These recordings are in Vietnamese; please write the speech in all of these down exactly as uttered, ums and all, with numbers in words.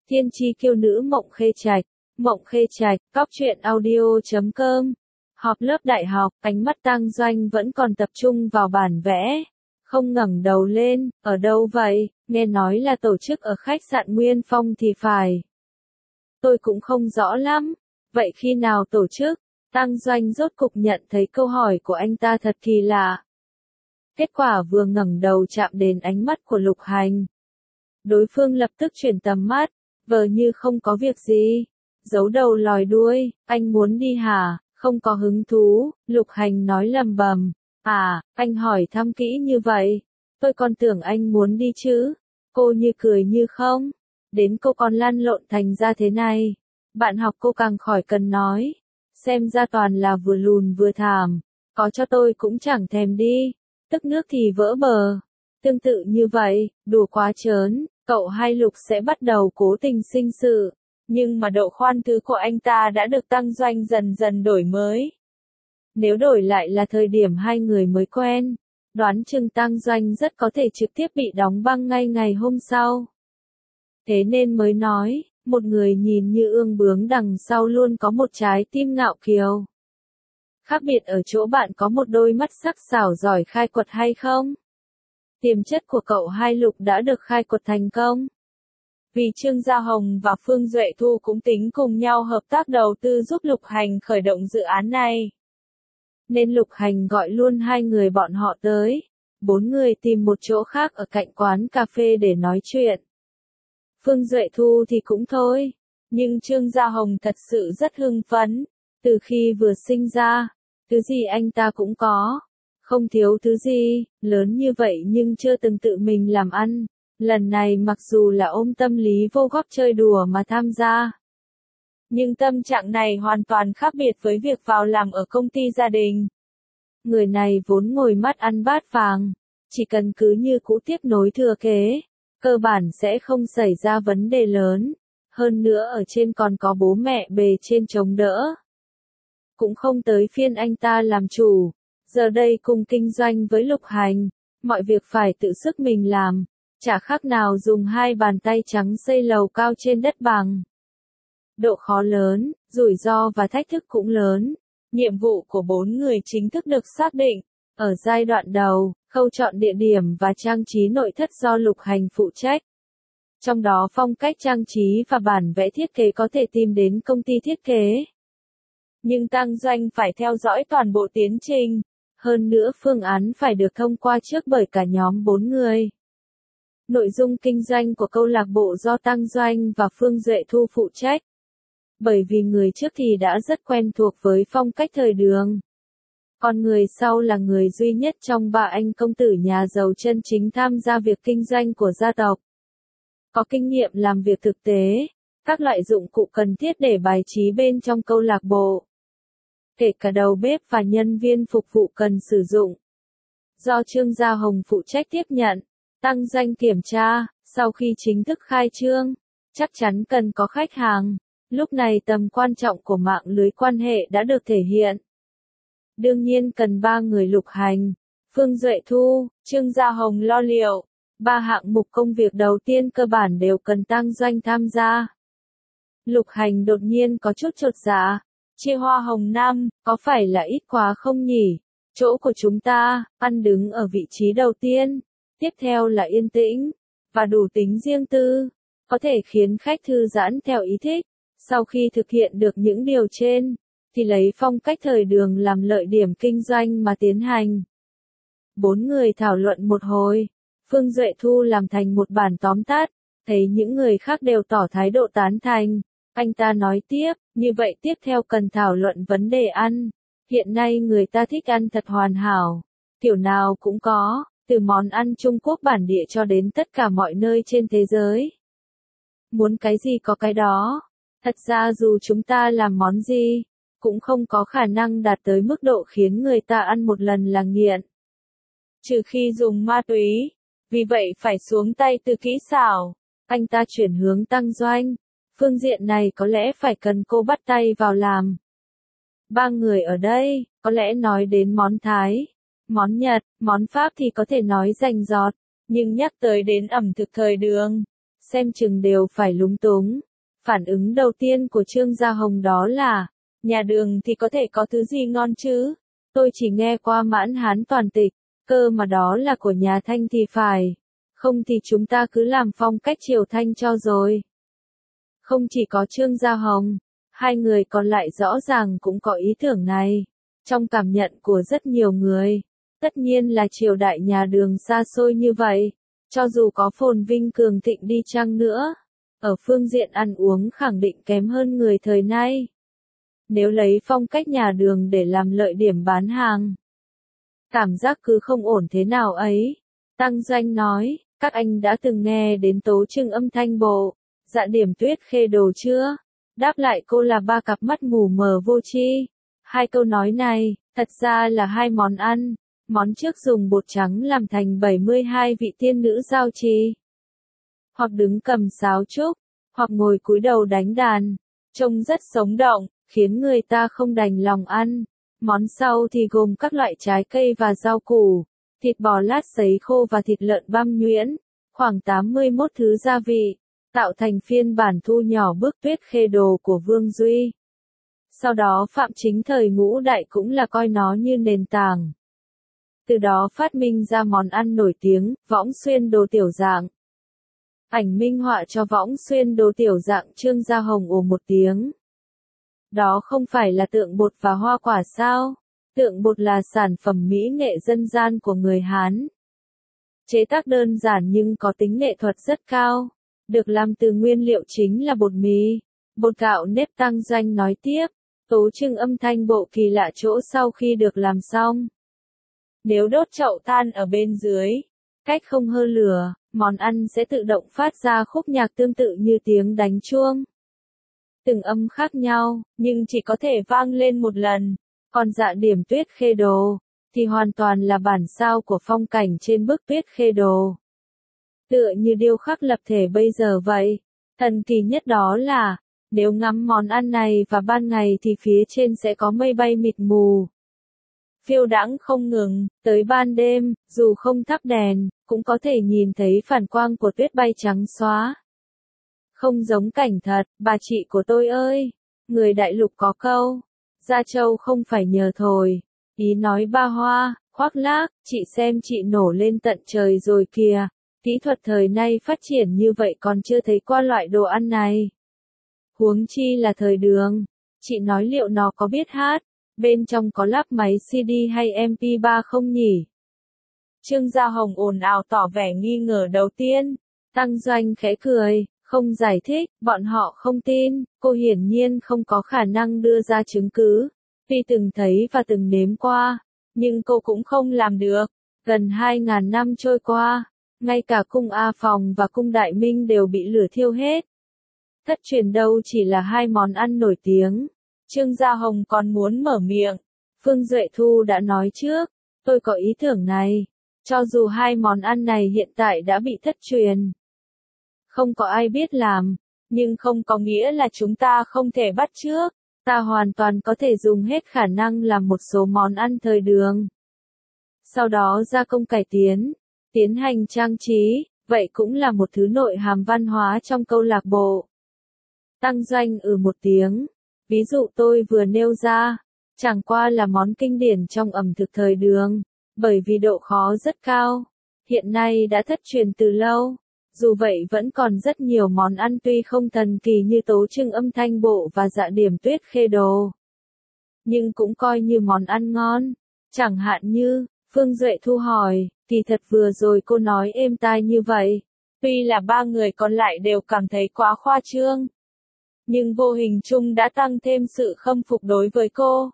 Tiên tri kiêu nữ Mộng Khê Trạch, Mộng Khê Trạch, cóc truyện audio chấm com. Họp lớp đại học, ánh mắt Tang Doanh vẫn còn tập trung vào bản vẽ. Không ngẩng đầu lên, ở đâu vậy, nghe nói là tổ chức ở khách sạn Nguyên Phong thì phải. Tôi cũng không rõ lắm, vậy khi nào tổ chức? Tang Doanh rốt cục nhận thấy câu hỏi của anh ta thật kỳ lạ. Kết quả vừa ngẩng đầu chạm đến ánh mắt của Lục Hành. Đối phương lập tức chuyển tầm mắt, vờ như không có việc gì. Giấu đầu lòi đuôi, anh muốn đi hả? Không có hứng thú, Lục Hành nói lầm bầm. À, anh hỏi thăm kỹ như vậy. Tôi còn tưởng anh muốn đi chứ. Cô như cười như không. Đến cô còn lăn lộn thành ra thế này. Bạn học cô càng khỏi cần nói. Xem ra toàn là vừa lùn vừa thảm. Có cho tôi cũng chẳng thèm đi. Tức nước thì vỡ bờ. Tương tự như vậy, đùa quá trớn, cậu hai Lục sẽ bắt đầu cố tình sinh sự. Nhưng mà độ khoan thứ của anh ta đã được Tang Doanh dần dần đổi mới. Nếu đổi lại là thời điểm hai người mới quen, đoán chừng Tang Doanh rất có thể trực tiếp bị đóng băng ngay ngày hôm sau. Thế nên mới nói, một người nhìn như ương bướng đằng sau luôn có một trái tim ngạo kiều. Khác biệt ở chỗ bạn có một đôi mắt sắc sảo giỏi khai quật hay không? Tiềm chất của cậu hai Lục đã được khai quật thành công. Vì Trương Gia Hồng và Phương Duệ Thu cũng tính cùng nhau hợp tác đầu tư giúp Lục Hành khởi động dự án này. Nên Lục Hành gọi luôn hai người bọn họ tới. Bốn người tìm một chỗ khác ở cạnh quán cà phê để nói chuyện. Phương Duệ Thu thì cũng thôi. Nhưng Trương Gia Hồng thật sự rất hưng phấn. Từ khi vừa sinh ra, thứ gì anh ta cũng có. Không thiếu thứ gì, lớn như vậy nhưng chưa từng tự mình làm ăn. Lần này mặc dù là ôm tâm lý vô góp chơi đùa mà tham gia. Nhưng tâm trạng này hoàn toàn khác biệt với việc vào làm ở công ty gia đình. Người này vốn ngồi mắt ăn bát vàng. Chỉ cần cứ như cũ tiếp nối thừa kế. Cơ bản sẽ không xảy ra vấn đề lớn. Hơn nữa ở trên còn có bố mẹ bề trên chống đỡ. Cũng không tới phiên anh ta làm chủ. Giờ đây cùng kinh doanh với Lục Hành. Mọi việc phải tự sức mình làm. Chả khác nào dùng hai bàn tay trắng xây lầu cao trên đất bằng. Độ khó lớn, rủi ro và thách thức cũng lớn. Nhiệm vụ của bốn người chính thức được xác định. Ở giai đoạn đầu, khâu chọn địa điểm và trang trí nội thất do Lục Hành phụ trách. Trong đó phong cách trang trí và bản vẽ thiết kế có thể tìm đến công ty thiết kế. Nhưng Tang Doanh phải theo dõi toàn bộ tiến trình. Hơn nữa phương án phải được thông qua trước bởi cả nhóm bốn người. Nội dung kinh doanh của câu lạc bộ do Tang Doanh và Phương Duệ Thu phụ trách. Bởi vì người trước thì đã rất quen thuộc với phong cách thời Đường. Còn người sau là người duy nhất trong ba anh công tử nhà giàu chân chính tham gia việc kinh doanh của gia tộc. Có kinh nghiệm làm việc thực tế, các loại dụng cụ cần thiết để bài trí bên trong câu lạc bộ. Kể cả đầu bếp và nhân viên phục vụ cần sử dụng. Do Trương Gia Hồng phụ trách tiếp nhận, Tang Doanh kiểm tra, sau khi chính thức khai trương, chắc chắn cần có khách hàng. Lúc này tầm quan trọng của mạng lưới quan hệ đã được thể hiện. Đương nhiên cần ba người Lục Hành, Phương Duệ Thu, Trương Gia Hồng lo liệu. Ba hạng mục công việc đầu tiên cơ bản đều cần Tang Doanh tham gia. Lục Hành đột nhiên có chút chột dạ. Chia hoa hồng năm, có phải là ít quá không nhỉ? Chỗ của chúng ta, ăn đứng ở vị trí đầu tiên. Tiếp theo là yên tĩnh, và đủ tính riêng tư. Có thể khiến khách thư giãn theo ý thích. Sau khi thực hiện được những điều trên, thì lấy phong cách thời Đường làm lợi điểm kinh doanh mà tiến hành. Bốn người thảo luận một hồi. Phương Duệ Thu làm thành một bản tóm tắt. Thấy những người khác đều tỏ thái độ tán thành. Anh ta nói tiếp, như vậy tiếp theo cần thảo luận vấn đề ăn. Hiện nay người ta thích ăn thật hoàn hảo. Kiểu nào cũng có, từ món ăn Trung Quốc bản địa cho đến tất cả mọi nơi trên thế giới. Muốn cái gì có cái đó. Thật ra dù chúng ta làm món gì, cũng không có khả năng đạt tới mức độ khiến người ta ăn một lần là nghiện. Trừ khi dùng ma túy. Vì vậy phải xuống tay từ kỹ xảo. Anh ta chuyển hướng Tang Doanh. Phương diện này có lẽ phải cần cô bắt tay vào làm. Ba người ở đây, có lẽ nói đến món Thái, món Nhật, món Pháp thì có thể nói rành rọt. Nhưng nhắc tới đến ẩm thực thời Đường, xem chừng đều phải lúng túng. Phản ứng đầu tiên của Trương Gia Hồng đó là, nhà đường thì có thể có thứ gì ngon chứ? Tôi chỉ nghe qua Mãn Hán toàn tịch, cơ mà đó là của nhà Thanh thì phải. Không thì chúng ta cứ làm phong cách triều Thanh cho rồi. Không chỉ có Trương Gia Hồng, hai người còn lại rõ ràng cũng có ý tưởng này. Trong cảm nhận của rất nhiều người, tất nhiên là triều đại nhà Đường xa xôi như vậy, cho dù có phồn vinh cường thịnh đi chăng nữa, ở phương diện ăn uống khẳng định kém hơn người thời nay. Nếu lấy phong cách nhà Đường để làm lợi điểm bán hàng, cảm giác cứ không ổn thế nào ấy. Tăng Doanh nói, các anh đã từng nghe đến tố trưng âm thanh bộ, dạ điểm tuyết khê đồ chưa? Đáp lại cô là ba cặp mắt mù mờ vô tri. Hai câu nói này, thật ra là hai món ăn. Món trước dùng bột trắng làm thành bảy mươi hai vị tiên nữ giao trì. Hoặc đứng cầm sáo trúc, hoặc ngồi cúi đầu đánh đàn. Trông rất sống động, khiến người ta không đành lòng ăn. Món sau thì gồm các loại trái cây và rau củ, thịt bò lát sấy khô và thịt lợn băm nhuyễn, khoảng tám mươi mốt thứ gia vị, tạo thành phiên bản thu nhỏ bước tuyết khê đồ của Vương Duy. Sau đó Phạm Chính thời Ngũ Đại cũng là coi nó như nền tảng. Từ đó phát minh ra món ăn nổi tiếng, võng xuyên đồ tiểu dạng. Ảnh minh họa cho võng xuyên đồ tiểu dạng Trương Gia Hồng ồ một tiếng. Đó không phải là tượng bột và hoa quả sao? Tượng bột là sản phẩm mỹ nghệ dân gian của người Hán. Chế tác đơn giản nhưng có tính nghệ thuật rất cao. Được làm từ nguyên liệu chính là bột mì, bột gạo nếp. Tăng Doanh nói tiếp, tố trưng âm thanh bộ kỳ lạ chỗ sau khi được làm xong. Nếu đốt chậu than ở bên dưới, cách không hơ lửa, món ăn sẽ tự động phát ra khúc nhạc tương tự như tiếng đánh chuông. Từng âm khác nhau, nhưng chỉ có thể vang lên một lần. Còn dạ điểm tuyết khê đồ, thì hoàn toàn là bản sao của phong cảnh trên bức tuyết khê đồ. Tựa như điêu khắc lập thể bây giờ vậy. Thần kỳ nhất đó là, nếu ngắm món ăn này vào ban ngày thì phía trên sẽ có mây bay mịt mù. Phiêu đãng không ngừng, tới ban đêm, dù không thắp đèn, cũng có thể nhìn thấy phản quang của tuyết bay trắng xóa. Không giống cảnh thật, bà chị của tôi ơi. Người đại lục có câu, Gia Châu không phải nhờ thổi. Ý nói ba hoa, khoác lác, chị xem chị nổ lên tận trời rồi kìa. Kỹ thuật thời nay phát triển như vậy còn chưa thấy qua loại đồ ăn này. Huống chi là thời Đường. Chị nói liệu nó có biết hát, bên trong có lắp máy xê đê hay em pê ba không nhỉ? Trương Gia Hồng ồn ào tỏ vẻ nghi ngờ đầu tiên. Tăng Doanh khẽ cười, không giải thích, bọn họ không tin, cô hiển nhiên không có khả năng đưa ra chứng cứ. Tuy từng thấy và từng nếm qua, nhưng cô cũng không làm được. Gần hai ngàn năm trôi qua, ngay cả cung A Phòng và cung Đại Minh đều bị lửa thiêu hết. Thất truyền đâu chỉ là hai món ăn nổi tiếng. Trương Gia Hồng còn muốn mở miệng. Phương Duệ Thu đã nói trước, tôi có ý tưởng này. Cho dù hai món ăn này hiện tại đã bị thất truyền, không có ai biết làm, nhưng không có nghĩa là chúng ta không thể bắt chước. Ta hoàn toàn có thể dùng hết khả năng làm một số món ăn thời Đường. Sau đó gia công cải tiến, tiến hành trang trí, vậy cũng là một thứ nội hàm văn hóa trong câu lạc bộ. Tăng Doanh ừ một tiếng. Ví dụ tôi vừa nêu ra, chẳng qua là món kinh điển trong ẩm thực thời Đường, bởi vì độ khó rất cao, hiện nay đã thất truyền từ lâu. Dù vậy vẫn còn rất nhiều món ăn tuy không thần kỳ như tố trưng âm thanh bộ và dạ điểm tuyết khê đồ, nhưng cũng coi như món ăn ngon. Chẳng hạn như, Phương Duệ Thu hỏi, kỳ thật vừa rồi cô nói êm tai như vậy. Tuy là ba người còn lại đều cảm thấy quá khoa trương, nhưng vô hình chung đã tăng thêm sự khâm phục đối với cô.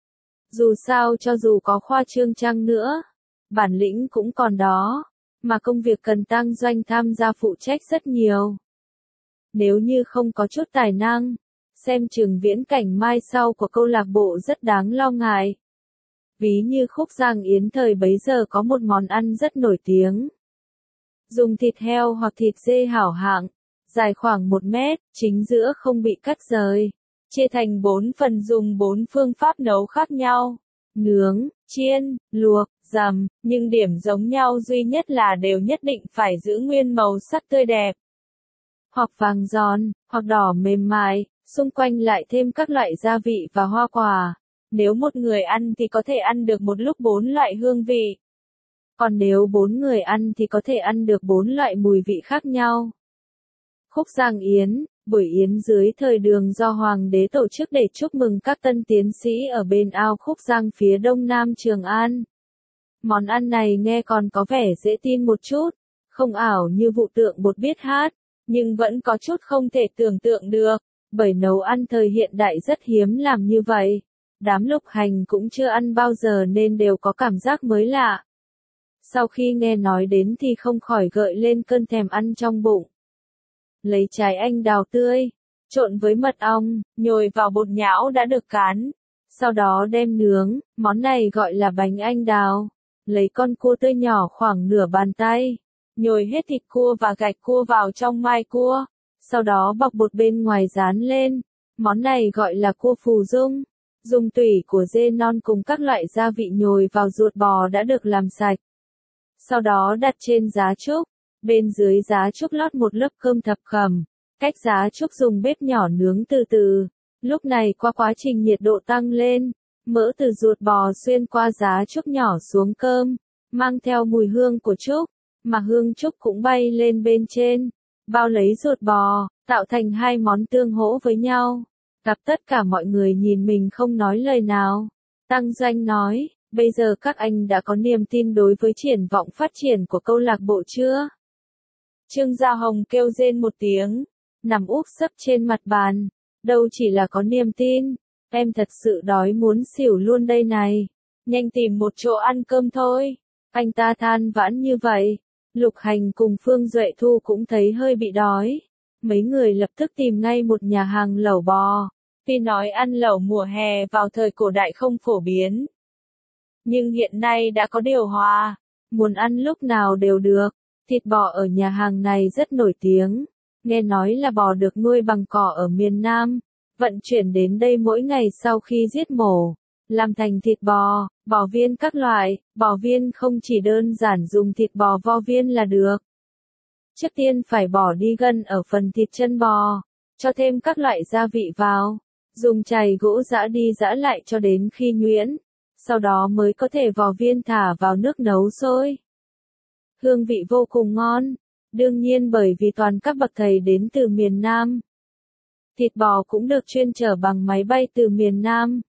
Dù sao cho dù có khoa trương chăng nữa, bản lĩnh cũng còn đó, mà công việc cần Tăng Doanh tham gia phụ trách rất nhiều. Nếu như không có chút tài năng, xem chừng viễn cảnh mai sau của câu lạc bộ rất đáng lo ngại. Ví như khúc Giang Yến thời bấy giờ có một món ăn rất nổi tiếng. Dùng thịt heo hoặc thịt dê hảo hạng, dài khoảng một mét, chính giữa không bị cắt rời. Chia thành bốn phần dùng bốn phương pháp nấu khác nhau. Nướng, chiên, luộc, dằm, nhưng điểm giống nhau duy nhất là đều nhất định phải giữ nguyên màu sắc tươi đẹp. hoặc vàng giòn, hoặc đỏ mềm mại, xung quanh lại thêm các loại gia vị và hoa quả. Nếu một người ăn thì có thể ăn được một lúc bốn loại hương vị. Còn nếu bốn người ăn thì có thể ăn được bốn loại mùi vị khác nhau. Khúc Giang Yến, buổi yến dưới thời Đường do Hoàng đế tổ chức để chúc mừng các tân tiến sĩ ở bên ao Khúc Giang phía đông nam Trường An. Món ăn này nghe còn có vẻ dễ tin một chút, không ảo như vụ tượng bột biết hát, nhưng vẫn có chút không thể tưởng tượng được, bởi nấu ăn thời hiện đại rất hiếm làm như vậy. Đám Lục Hành cũng chưa ăn bao giờ nên đều có cảm giác mới lạ. Sau khi nghe nói đến thì không khỏi gợi lên cơn thèm ăn trong bụng. Lấy trái anh đào tươi, trộn với mật ong, nhồi vào bột nhão đã được cán. Sau đó đem nướng, món này gọi là bánh anh đào. Lấy con cua tươi nhỏ khoảng nửa bàn tay, nhồi hết thịt cua và gạch cua vào trong mai cua. Sau đó bọc bột bên ngoài dán lên. Món này gọi là cua phù dung. Dùng tủy của dê non cùng các loại gia vị nhồi vào ruột bò đã được làm sạch. Sau đó đặt trên giá trúc. Bên dưới giá trúc lót một lớp cơm thập cẩm. Cách giá trúc dùng bếp nhỏ nướng từ từ. Lúc này qua quá trình nhiệt độ tăng lên, mỡ từ ruột bò xuyên qua giá trúc nhỏ xuống cơm, mang theo mùi hương của trúc, mà hương trúc cũng bay lên bên trên, bao lấy ruột bò, tạo thành hai món tương hỗ với nhau. Gặp tất cả mọi người nhìn mình không nói lời nào. Tăng Doanh nói, bây giờ các anh đã có niềm tin đối với triển vọng phát triển của câu lạc bộ chưa? Trương Gia Hồng kêu rên một tiếng, nằm úp sấp trên mặt bàn. Đâu chỉ là có niềm tin, em thật sự đói muốn xỉu luôn đây này. Nhanh tìm một chỗ ăn cơm thôi. Anh ta than vãn như vậy. Lục Hành cùng Phương Duệ Thu cũng thấy hơi bị đói. Mấy người lập tức tìm ngay một nhà hàng lẩu bò. Tuy nói ăn lẩu mùa hè vào thời cổ đại không phổ biến, nhưng hiện nay đã có điều hòa, muốn ăn lúc nào đều được. Thịt bò ở nhà hàng này rất nổi tiếng. Nghe nói là bò được nuôi bằng cỏ ở miền Nam, vận chuyển đến đây mỗi ngày sau khi giết mổ, làm thành thịt bò, bò viên các loại. Bò viên không chỉ đơn giản dùng thịt bò vo viên là được. Trước tiên phải bỏ đi gân ở phần thịt chân bò, cho thêm các loại gia vị vào, dùng chày gỗ giã đi giã lại cho đến khi nhuyễn, sau đó mới có thể vò viên thả vào nước nấu sôi. Hương vị vô cùng ngon. Đương nhiên bởi vì toàn các bậc thầy đến từ miền Nam. Thịt bò cũng được chuyên chở bằng máy bay từ miền Nam.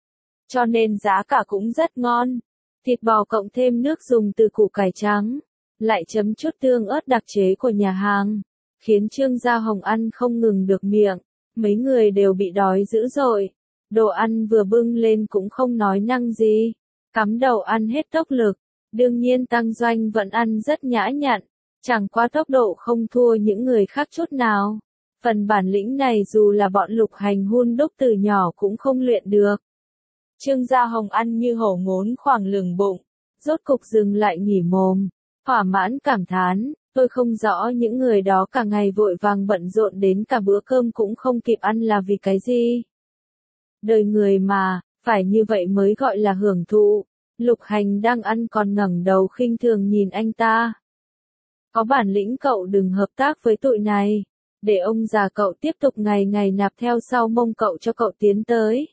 Cho nên giá cả cũng rất ngon. Thịt bò cộng thêm nước dùng từ củ cải trắng, lại chấm chút tương ớt đặc chế của nhà hàng, khiến Trương Gia Hồng ăn không ngừng được miệng. Mấy người đều bị đói dữ dội. Đồ ăn vừa bưng lên cũng không nói năng gì, cắm đầu ăn hết tốc lực. Đương nhiên Tăng Doanh vẫn ăn rất nhã nhặn. Chẳng qua tốc độ không thua những người khác chút nào. Phần bản lĩnh này dù là bọn Lục Hành hun đúc từ nhỏ cũng không luyện được. Trương Gia Hồng ăn như hổ ngốn khoảng lửng bụng, rốt cục dừng lại nghỉ mồm, thỏa mãn cảm thán, tôi không rõ những người đó cả ngày vội vàng bận rộn đến cả bữa cơm cũng không kịp ăn là vì cái gì. Đời người mà, phải như vậy mới gọi là hưởng thụ. Lục Hành đang ăn còn ngẩng đầu khinh thường nhìn anh ta. Có bản lĩnh cậu đừng hợp tác với tụi này, để ông già cậu tiếp tục ngày ngày nạp theo sau mông cậu cho cậu tiến tới.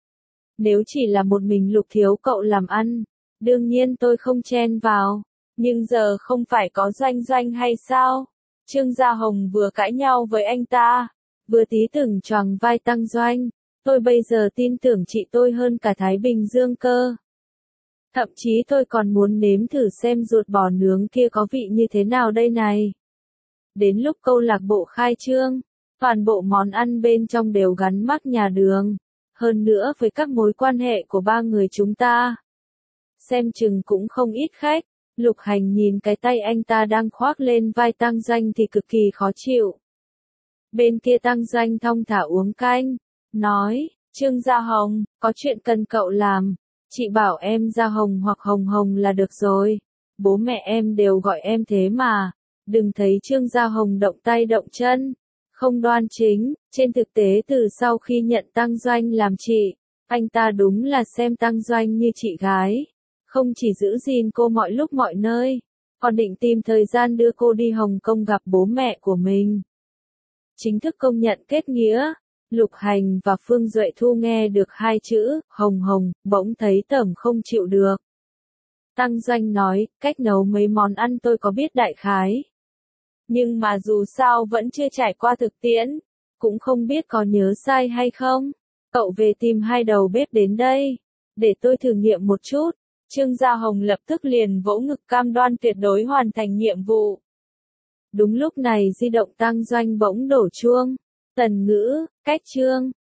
Nếu chỉ là một mình Lục thiếu cậu làm ăn, đương nhiên tôi không chen vào, nhưng giờ không phải có Doanh Doanh hay sao? Trương Gia Hồng vừa cãi nhau với anh ta, vừa tí từng choàng vai Tăng Doanh, tôi bây giờ tin tưởng chị tôi hơn cả Thái Bình Dương cơ. Thậm chí tôi còn muốn nếm thử xem ruột bò nướng kia có vị như thế nào đây này. Đến lúc câu lạc bộ khai trương, toàn bộ món ăn bên trong đều gắn mác nhà Đường. Hơn nữa với các mối quan hệ của ba người chúng ta, xem chừng cũng không ít khách. Lục Hành nhìn cái tay anh ta đang khoác lên vai Tăng Doanh thì cực kỳ khó chịu. Bên kia Tăng Doanh thong thả uống canh, nói, Trương Gia Hồng, có chuyện cần cậu làm. Chị bảo em Gia Hồng hoặc Hồng Hồng là được rồi. Bố mẹ em đều gọi em thế mà. Đừng thấy Trương Gia Hồng động tay động chân, không đoan chính. Trên thực tế từ sau khi nhận Tăng Doanh làm chị, anh ta đúng là xem Tăng Doanh như chị gái. Không chỉ giữ gìn cô mọi lúc mọi nơi, còn định tìm thời gian đưa cô đi Hồng Kông gặp bố mẹ của mình. chính thức công nhận kết nghĩa. Lục Hành và Phương Duệ Thu nghe được hai chữ, hồng hồng, bỗng thấy tởm không chịu được. Tăng Doanh nói, cách nấu mấy món ăn tôi có biết đại khái. Nhưng mà dù sao vẫn chưa trải qua thực tiễn, cũng không biết có nhớ sai hay không. Cậu về tìm hai đầu bếp đến đây, để tôi thử nghiệm một chút. Trương Gia Hồng lập tức liền vỗ ngực cam đoan tuyệt đối hoàn thành nhiệm vụ. Đúng lúc này di động Tăng Doanh bỗng đổ chuông. Tần Ngữ, cách Trương.